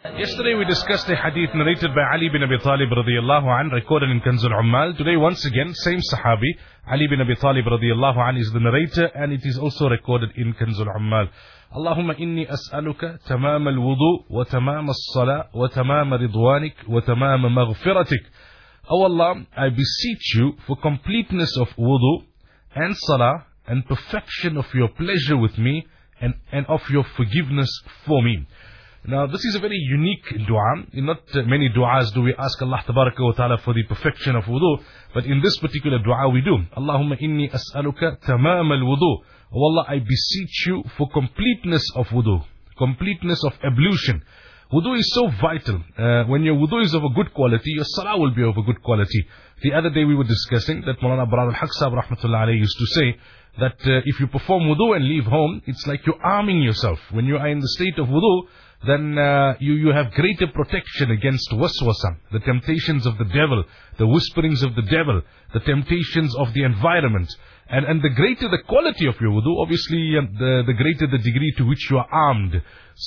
Yesterday we discussed a hadith narrated by Ali bin Abi Talib radiyallahu an, recorded in Kanzul Ummal. Today once again, same Sahabi, Ali bin Abi Talib radiyallahu an is the narrator, and it is also recorded in Kanzul Ummal. Allahumma inni as'aluka tamam al-wudu wa tamam as-salah wa tamam ridwanik wa tamam maghfiratik. O Allah, I beseech you for completeness of wudu and salah and perfection of your pleasure with me and of your forgiveness for me. Now, this is a very unique dua. In not many du'as do we ask Allah Tabaraka wa Ta'ala for the perfection of wudu, but in this particular dua we do. Allahumma inni as'aluka tamam al-wudu. Oh Allah, I beseech you for completeness of wudu, completeness of ablution. Wudu is so vital. When your wudu is of a good quality, your salah will be of a good quality. The other day we were discussing that Maulana Abrar al-Haq Sahib rahmatullah alayhi used to say that if you perform wudu and leave home, it's like you're arming yourself. When you are in the state of wudu, then you have greater protection against waswasa, the temptations of the devil, the whisperings of the devil, the temptations of the environment. And the greater the quality of your wudu, obviously the greater the degree to which you are armed.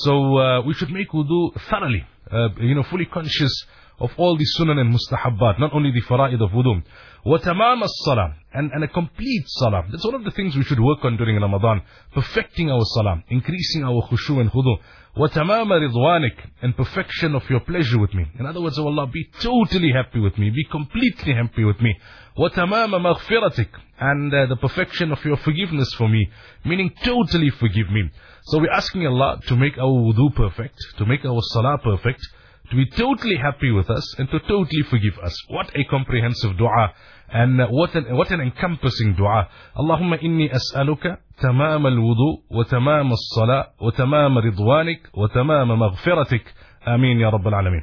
So we should make wudu thoroughly, fully conscious of all the sunan and mustahabbat, not only the fara'id of wudu. وَتَمَامَ الصَّلَاةِ and a complete salah. That's one of the things we should work on during Ramadan. Perfecting our salah, increasing our khushu and khudu. وَتَمَامَ رِضْوَانِكَ and perfection of your pleasure with me. In other words, O Allah, be totally happy with me, be completely happy with me. وَتَمَامَ مَغْفِرَتِكَ and the perfection of your forgiveness for me, meaning totally forgive me. So we're asking Allah to make our wudu perfect, to make our salah perfect, to be totally happy with us and to totally forgive us. What a comprehensive dua, and what an encompassing dua. Allahumma inni as'aluka tamam al-wudu wa tamam as-salah wa tamam ridwanik wa tamam maghfiratik. Ameen ya Rabbal Alameen.